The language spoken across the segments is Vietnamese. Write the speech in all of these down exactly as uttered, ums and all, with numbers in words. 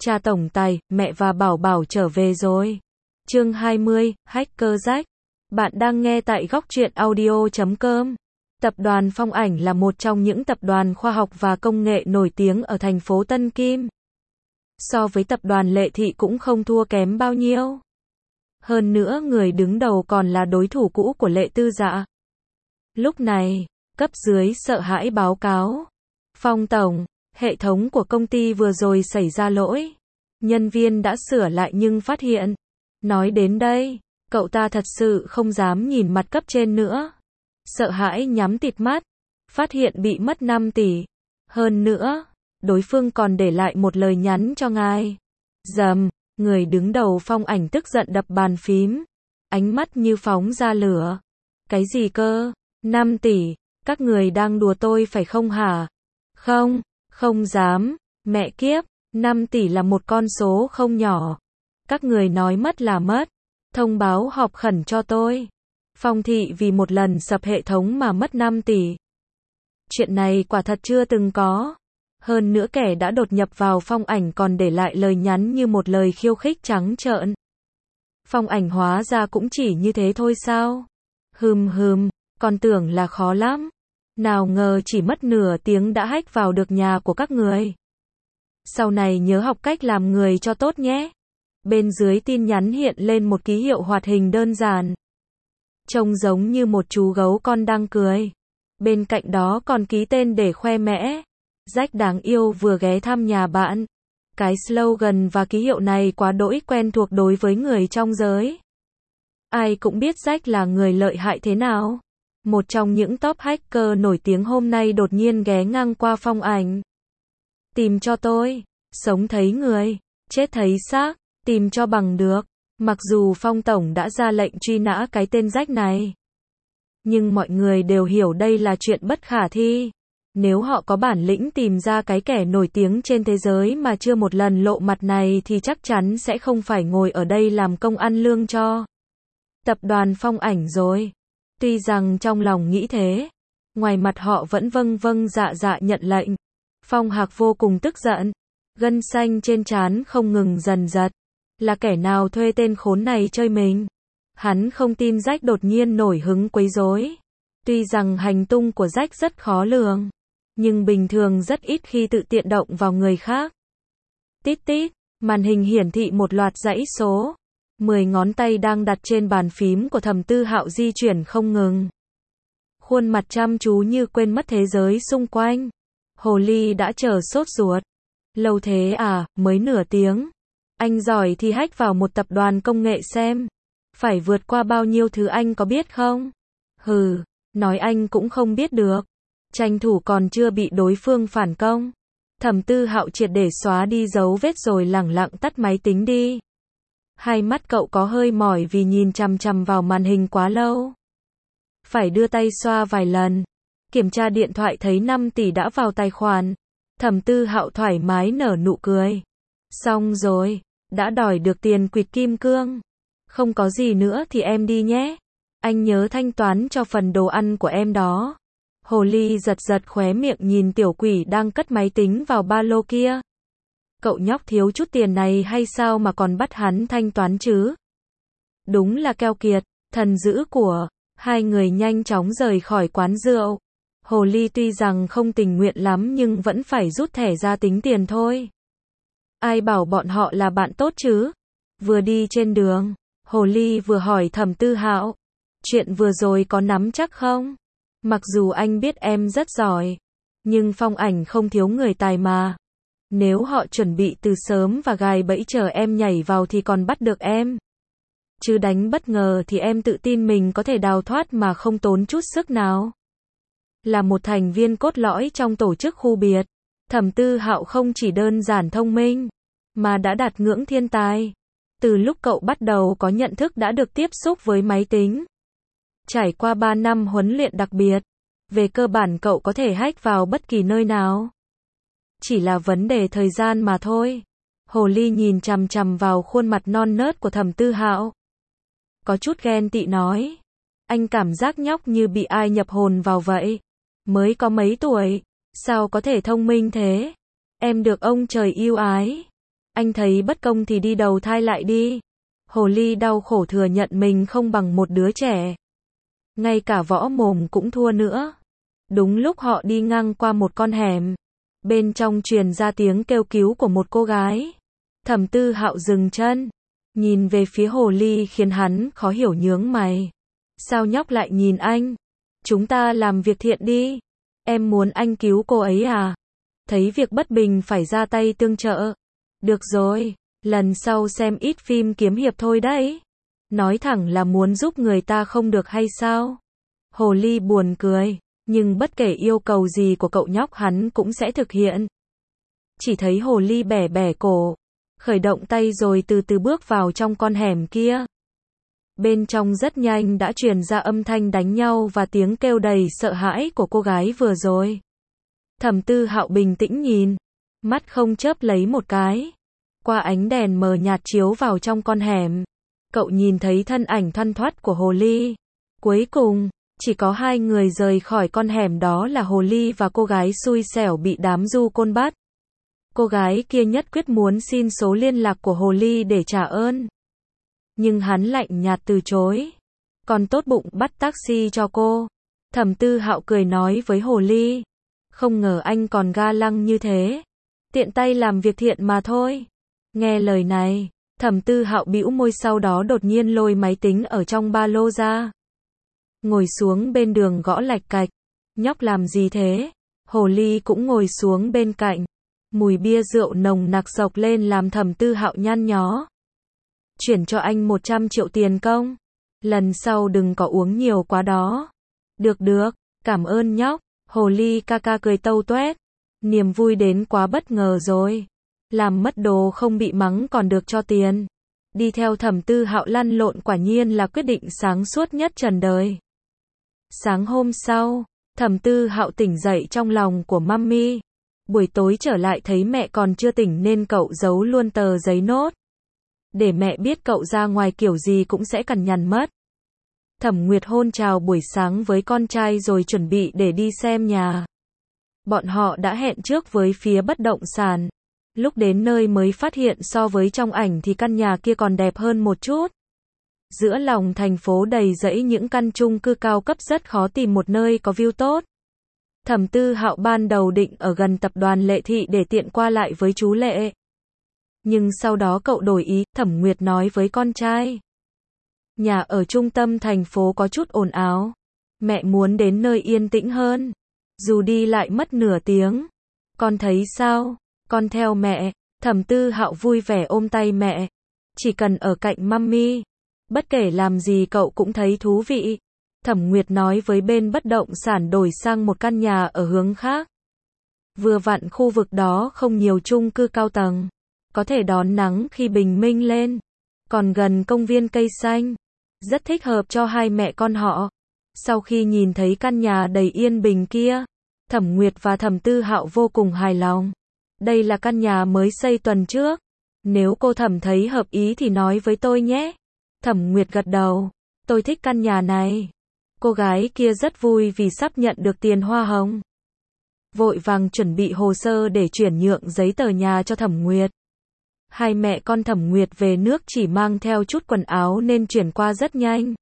Cha tổng tài, mẹ và bảo bảo trở về rồi. Chương hai mươi, Hacker Jack. Bạn đang nghe tại góc truyện audio chấm com. Tập đoàn Phong Ảnh là một trong những tập đoàn khoa học và công nghệ nổi tiếng ở thành phố Tân Kim. So với tập đoàn Lệ Thị cũng không thua kém bao nhiêu. Hơn nữa người đứng đầu còn là đối thủ cũ của Lệ Tư Dạ. Lúc này, cấp dưới sợ hãi báo cáo. Phong tổng, hệ thống của công ty vừa rồi xảy ra lỗi. Nhân viên đã sửa lại nhưng phát hiện. Nói đến đây, cậu ta thật sự không dám nhìn mặt cấp trên nữa. Sợ hãi nhắm tịt mắt. Phát hiện bị mất năm tỷ. Hơn nữa, đối phương còn để lại một lời nhắn cho ngài. Dầm, người đứng đầu Phong Ảnh tức giận đập bàn phím. Ánh mắt như phóng ra lửa. Cái gì cơ? năm tỷ, các người đang đùa tôi phải không hả? Không, không dám, mẹ kiếp, năm tỷ là một con số không nhỏ. Các người nói mất là mất. Thông báo họp khẩn cho tôi. Phong thị vì một lần sập hệ thống mà mất năm tỷ. Chuyện này quả thật chưa từng có. Hơn nữa kẻ đã đột nhập vào Phong Ảnh còn để lại lời nhắn như một lời khiêu khích trắng trợn. Phong Ảnh hóa ra cũng chỉ như thế thôi sao? Hừm hừm, còn tưởng là khó lắm. Nào ngờ chỉ mất nửa tiếng đã hack vào được nhà của các người. Sau này nhớ học cách làm người cho tốt nhé. Bên dưới tin nhắn hiện lên một ký hiệu hoạt hình đơn giản. Trông giống như một chú gấu con đang cười. Bên cạnh đó còn ký tên để khoe mẽ. Jack đáng yêu vừa ghé thăm nhà bạn. Cái slogan và ký hiệu này quá đỗi quen thuộc đối với người trong giới. Ai cũng biết Jack là người lợi hại thế nào. Một trong những top hacker nổi tiếng hôm nay đột nhiên ghé ngang qua Phong Ảnh. Tìm cho tôi. Sống thấy người. Chết thấy xác. Tìm cho bằng được. Mặc dù Phong Tổng đã ra lệnh truy nã cái tên Jack này. Nhưng mọi người đều hiểu đây là chuyện bất khả thi. Nếu họ có bản lĩnh tìm ra cái kẻ nổi tiếng trên thế giới mà chưa một lần lộ mặt này thì chắc chắn sẽ không phải ngồi ở đây làm công ăn lương cho tập đoàn Phong Ảnh rồi. Tuy rằng trong lòng nghĩ thế, ngoài mặt họ vẫn vâng vâng dạ dạ nhận lệnh. Phong Hạc vô cùng tức giận, gân xanh trên trán không ngừng dần giật. Là kẻ nào thuê tên khốn này chơi mình? Hắn không tin Jack đột nhiên nổi hứng quấy rối. Tuy rằng hành tung của Jack rất khó lường, nhưng bình thường rất ít khi tự tiện động vào người khác. Tít tít, màn hình hiển thị một loạt dãy số. Mười ngón tay đang đặt trên bàn phím của Thẩm Tư Hạo di chuyển không ngừng. Khuôn mặt chăm chú như quên mất thế giới xung quanh. Hồ ly đã chờ sốt ruột. Lâu thế à, mới nửa tiếng. Anh giỏi thì hack vào một tập đoàn công nghệ xem. Phải vượt qua bao nhiêu thứ anh có biết không? Hừ, nói anh cũng không biết được. Tranh thủ còn chưa bị đối phương phản công. Thẩm Tư Hạo triệt để xóa đi dấu vết rồi lẳng lặng tắt máy tính đi. Hai mắt cậu có hơi mỏi vì nhìn chằm chằm vào màn hình quá lâu. Phải đưa tay xoa vài lần. Kiểm tra điện thoại thấy năm tỷ đã vào tài khoản. Thẩm Tư Hạo thoải mái nở nụ cười. Xong rồi, đã đòi được tiền quỵt kim cương. Không có gì nữa thì em đi nhé. Anh nhớ thanh toán cho phần đồ ăn của em đó. Hồ ly giật giật khóe miệng nhìn tiểu quỷ đang cất máy tính vào ba lô kia. Cậu nhóc thiếu chút tiền này hay sao mà còn bắt hắn thanh toán chứ? Đúng là keo kiệt, thần dữ của. Hai người nhanh chóng rời khỏi quán rượu. Hồ ly tuy rằng không tình nguyện lắm nhưng vẫn phải rút thẻ ra tính tiền thôi. Ai bảo bọn họ là bạn tốt chứ? Vừa đi trên đường, Hồ ly vừa hỏi Thẩm Tư Hạo. Chuyện vừa rồi có nắm chắc không? Mặc dù anh biết em rất giỏi, nhưng Phong Ảnh không thiếu người tài mà. Nếu họ chuẩn bị từ sớm và gài bẫy chờ em nhảy vào thì còn bắt được em. Chứ đánh bất ngờ thì em tự tin mình có thể đào thoát mà không tốn chút sức nào. Là một thành viên cốt lõi trong tổ chức khu biệt, Thẩm Tư Hạo không chỉ đơn giản thông minh, mà đã đạt ngưỡng thiên tài. Từ lúc cậu bắt đầu có nhận thức đã được tiếp xúc với máy tính. Trải qua ba năm huấn luyện đặc biệt, về cơ bản cậu có thể hack vào bất kỳ nơi nào. Chỉ là vấn đề thời gian mà thôi. Hồ ly nhìn chằm chằm vào khuôn mặt non nớt của Thẩm Tư Hạo. Có chút ghen tị nói. Anh cảm giác nhóc như bị ai nhập hồn vào vậy. Mới có mấy tuổi, sao có thể thông minh thế? Em được ông trời yêu ái. Anh thấy bất công thì đi đầu thai lại đi. Hồ ly đau khổ thừa nhận mình không bằng một đứa trẻ. Ngay cả võ mồm cũng thua nữa. Đúng lúc họ đi ngang qua một con hẻm. Bên trong truyền ra tiếng kêu cứu của một cô gái. Thẩm Tư Hạo dừng chân. Nhìn về phía hồ ly khiến hắn khó hiểu nhướng mày. Sao nhóc lại nhìn anh? Chúng ta làm việc thiện đi. Em muốn anh cứu cô ấy à? Thấy việc bất bình phải ra tay tương trợ. Được rồi, lần sau xem ít phim kiếm hiệp thôi đấy. Nói thẳng là muốn giúp người ta không được hay sao? Hồ ly buồn cười, nhưng bất kể yêu cầu gì của cậu nhóc hắn cũng sẽ thực hiện. Chỉ thấy hồ ly bẻ bẻ cổ, khởi động tay rồi từ từ bước vào trong con hẻm kia. Bên trong rất nhanh đã truyền ra âm thanh đánh nhau và tiếng kêu đầy sợ hãi của cô gái vừa rồi. Thẩm Tư Hạo bình tĩnh nhìn, mắt không chớp lấy một cái. Qua ánh đèn mờ nhạt chiếu vào trong con hẻm, cậu nhìn thấy thân ảnh thoăn thoắt của hồ ly. Cuối cùng, chỉ có hai người rời khỏi con hẻm, đó là hồ ly và cô gái xui xẻo bị đám du côn bắt. Cô gái kia nhất quyết muốn xin số liên lạc của hồ ly để trả ơn. Nhưng hắn lạnh nhạt từ chối. Còn tốt bụng bắt taxi cho cô. Thẩm Tư Hạo cười nói với hồ ly. Không ngờ anh còn ga lăng như thế. Tiện tay làm việc thiện mà thôi. Nghe lời này, Thẩm Tư Hạo bĩu môi, sau đó đột nhiên lôi máy tính ở trong ba lô ra. Ngồi xuống bên đường gõ lạch cạch. Nhóc làm gì thế? Hồ ly cũng ngồi xuống bên cạnh. Mùi bia rượu nồng nặc sộc lên làm Thẩm Tư Hạo nhăn nhó. Chuyển cho anh một trăm triệu tiền công. Lần sau đừng có uống nhiều quá đó. Được được, cảm ơn nhóc. Hồ ly ca ca cười tâu tuét. Niềm vui đến quá bất ngờ rồi. Làm mất đồ không bị mắng còn được cho tiền. Đi theo Thẩm Tư Hạo lăn lộn quả nhiên là quyết định sáng suốt nhất trần đời. Sáng hôm sau, Thẩm Tư Hạo tỉnh dậy trong lòng của mummy. Buổi tối trở lại thấy mẹ còn chưa tỉnh nên cậu giấu luôn tờ giấy nốt. Để mẹ biết cậu ra ngoài kiểu gì cũng sẽ cằn nhằn mất. Thẩm Nguyệt hôn chào buổi sáng với con trai rồi chuẩn bị để đi xem nhà. Bọn họ đã hẹn trước với phía bất động sản. Lúc đến nơi mới phát hiện so với trong ảnh thì căn nhà kia còn đẹp hơn một chút. Giữa lòng thành phố đầy rẫy những căn chung cư cao cấp rất khó tìm một nơi có view tốt. Thẩm Tư Hạo ban đầu định ở gần tập đoàn Lệ Thị để tiện qua lại với chú Lệ. Nhưng sau đó cậu đổi ý, Thẩm Nguyệt nói với con trai. Nhà ở trung tâm thành phố có chút ồn ào. Mẹ muốn đến nơi yên tĩnh hơn. Dù đi lại mất nửa tiếng. Con thấy sao? Con theo mẹ. Thẩm Tư Hạo vui vẻ ôm tay mẹ. Chỉ cần ở cạnh mummy. Bất kể làm gì cậu cũng thấy thú vị. Thẩm Nguyệt nói với bên bất động sản đổi sang một căn nhà ở hướng khác. Vừa vặn khu vực đó không nhiều chung cư cao tầng. Có thể đón nắng khi bình minh lên. Còn gần công viên cây xanh. Rất thích hợp cho hai mẹ con họ. Sau khi nhìn thấy căn nhà đầy yên bình kia, Thẩm Nguyệt và Thẩm Tư Hạo vô cùng hài lòng. Đây là căn nhà mới xây tuần trước. Nếu cô Thẩm thấy hợp ý thì nói với tôi nhé. Thẩm Nguyệt gật đầu. Tôi thích căn nhà này. Cô gái kia rất vui vì sắp nhận được tiền hoa hồng. Vội vàng chuẩn bị hồ sơ để chuyển nhượng giấy tờ nhà cho Thẩm Nguyệt. Hai mẹ con Thẩm Nguyệt về nước chỉ mang theo chút quần áo nên chuyển qua rất nhanh.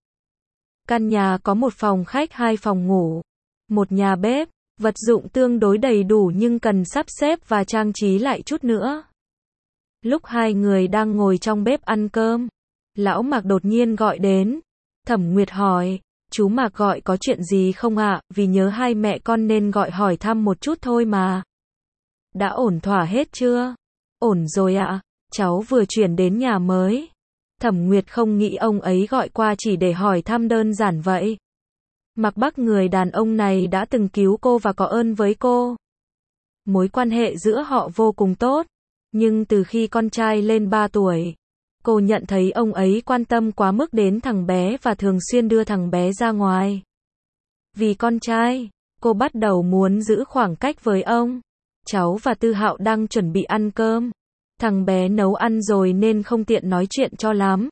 Căn nhà có một phòng khách, hai phòng ngủ, một nhà bếp, vật dụng tương đối đầy đủ nhưng cần sắp xếp và trang trí lại chút nữa. Lúc hai người đang ngồi trong bếp ăn cơm, lão Mạc đột nhiên gọi đến. Thẩm Nguyệt hỏi, chú Mạc gọi có chuyện gì không ạ? Vì nhớ hai mẹ con nên gọi hỏi thăm một chút thôi mà. Đã ổn thỏa hết chưa? Ổn rồi ạ, cháu vừa chuyển đến nhà mới. Thẩm Nguyệt không nghĩ ông ấy gọi qua chỉ để hỏi thăm đơn giản vậy. Mạc Bắc người đàn ông này đã từng cứu cô và có ơn với cô. Mối quan hệ giữa họ vô cùng tốt. Nhưng từ khi con trai lên ba tuổi, cô nhận thấy ông ấy quan tâm quá mức đến thằng bé và thường xuyên đưa thằng bé ra ngoài. Vì con trai, cô bắt đầu muốn giữ khoảng cách với ông. Cháu và Tư Hạo đang chuẩn bị ăn cơm. Thằng bé nấu ăn rồi nên không tiện nói chuyện cho lắm.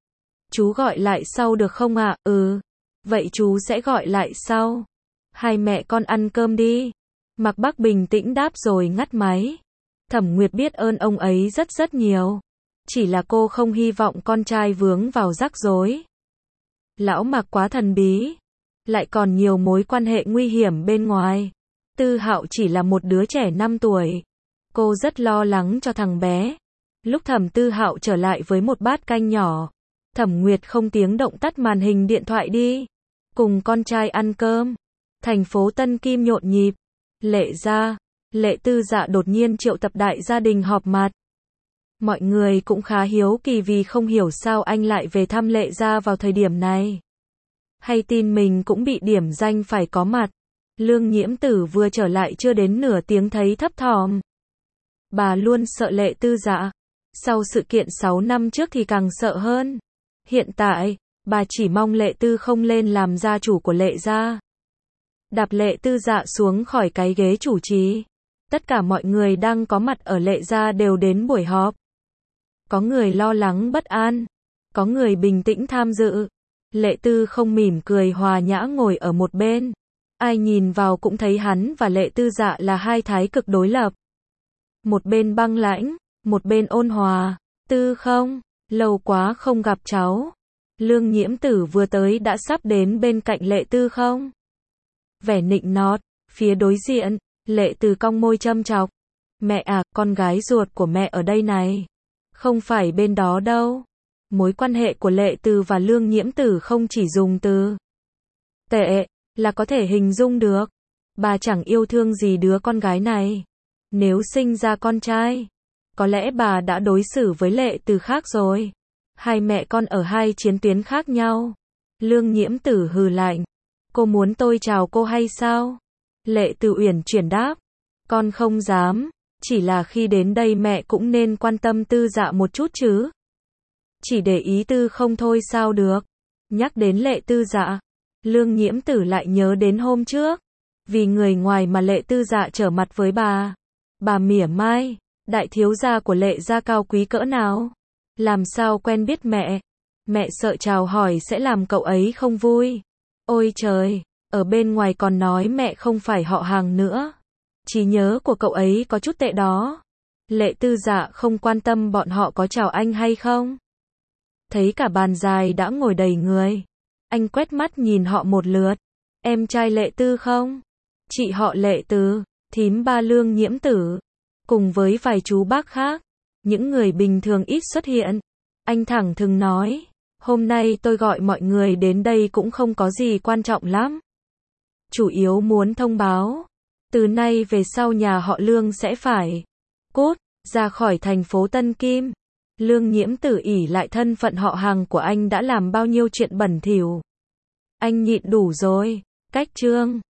Chú gọi lại sau được không ạ? À? Ừ. Vậy chú sẽ gọi lại sau. Hai mẹ con ăn cơm đi. Mạc Bắc bình tĩnh đáp rồi ngắt máy. Thẩm Nguyệt biết ơn ông ấy rất rất nhiều. Chỉ là cô không hy vọng con trai vướng vào rắc rối. Lão Mạc quá thần bí. Lại còn nhiều mối quan hệ nguy hiểm bên ngoài. Tư Hạo chỉ là một đứa trẻ năm tuổi. Cô rất lo lắng cho thằng bé. Lúc Thẩm Tư Hạo trở lại với một bát canh nhỏ, Thẩm Nguyệt không tiếng động tắt màn hình điện thoại đi. Cùng con trai ăn cơm. Thành phố Tân Kim nhộn nhịp. Lệ gia, Lệ Tư Dạ đột nhiên triệu tập đại gia đình họp mặt. Mọi người cũng khá hiếu kỳ vì không hiểu sao anh lại về thăm Lệ gia vào thời điểm này. Hay tin mình cũng bị điểm danh phải có mặt. Lương Nhiễm Tử vừa trở lại chưa đến nửa tiếng thấy thấp thỏm. Bà luôn sợ Lệ Tư Dạ. Sau sự kiện sáu năm trước thì càng sợ hơn. Hiện tại, bà chỉ mong Lệ Tư không lên làm gia chủ của Lệ gia. Đạp Lệ Tư Dạ xuống khỏi cái ghế chủ trì. Tất cả mọi người đang có mặt ở Lệ gia đều đến buổi họp. Có người lo lắng bất an. Có người bình tĩnh tham dự. Lệ Tư không mỉm cười hòa nhã ngồi ở một bên. Ai nhìn vào cũng thấy hắn và Lệ Tư Dạ là hai thái cực đối lập. Một bên băng lãnh, một bên ôn hòa. Tư không, lâu quá không gặp cháu. Lương Nhiễm Tử vừa tới đã sắp đến bên cạnh Lệ Tư không. Vẻ nịnh nọt, phía đối diện, Lệ Tư cong môi châm chọc. Mẹ à, con gái ruột của mẹ ở đây này. Không phải bên đó đâu. Mối quan hệ của Lệ Tư và Lương Nhiễm Tử không chỉ dùng từ tệ là có thể hình dung được. Bà chẳng yêu thương gì đứa con gái này. Nếu sinh ra con trai, có lẽ bà đã đối xử với Lệ Tư khác rồi. Hai mẹ con ở hai chiến tuyến khác nhau. Lương Nhiễm Tử hừ lạnh. Cô muốn tôi chào cô hay sao? Lệ Tư uyển chuyển đáp. Con không dám. Chỉ là khi đến đây mẹ cũng nên quan tâm Tư Dạ một chút chứ. Chỉ để ý Tư không thôi sao được. Nhắc đến Lệ Tư Dạ, Lương Nhiễm Tử lại nhớ đến hôm trước. Vì người ngoài mà Lệ Tư Dạ trở mặt với bà. Bà mỉa mai, đại thiếu gia của Lệ gia cao quý cỡ nào? Làm sao quen biết mẹ? Mẹ sợ chào hỏi sẽ làm cậu ấy không vui. Ôi trời, ở bên ngoài còn nói mẹ không phải họ hàng nữa. Trí nhớ của cậu ấy có chút tệ đó. Lệ Tư Dạ không quan tâm bọn họ có chào anh hay không. Thấy cả bàn dài đã ngồi đầy người. Anh quét mắt nhìn họ một lượt. Em trai Lệ Tư không? Chị họ Lệ Tư, thím ba Lương Nhiễm Tử. Cùng với vài chú bác khác. Những người bình thường ít xuất hiện. Anh thẳng thừng nói. Hôm nay tôi gọi mọi người đến đây cũng không có gì quan trọng lắm. Chủ yếu muốn thông báo. Từ nay về sau nhà họ Lương sẽ phải cút ra khỏi thành phố Tân Kim. Lương Nhiễm Tử ỷ lại thân phận họ hàng của anh đã làm bao nhiêu chuyện bẩn thỉu. Anh nhịn đủ rồi. Cách chương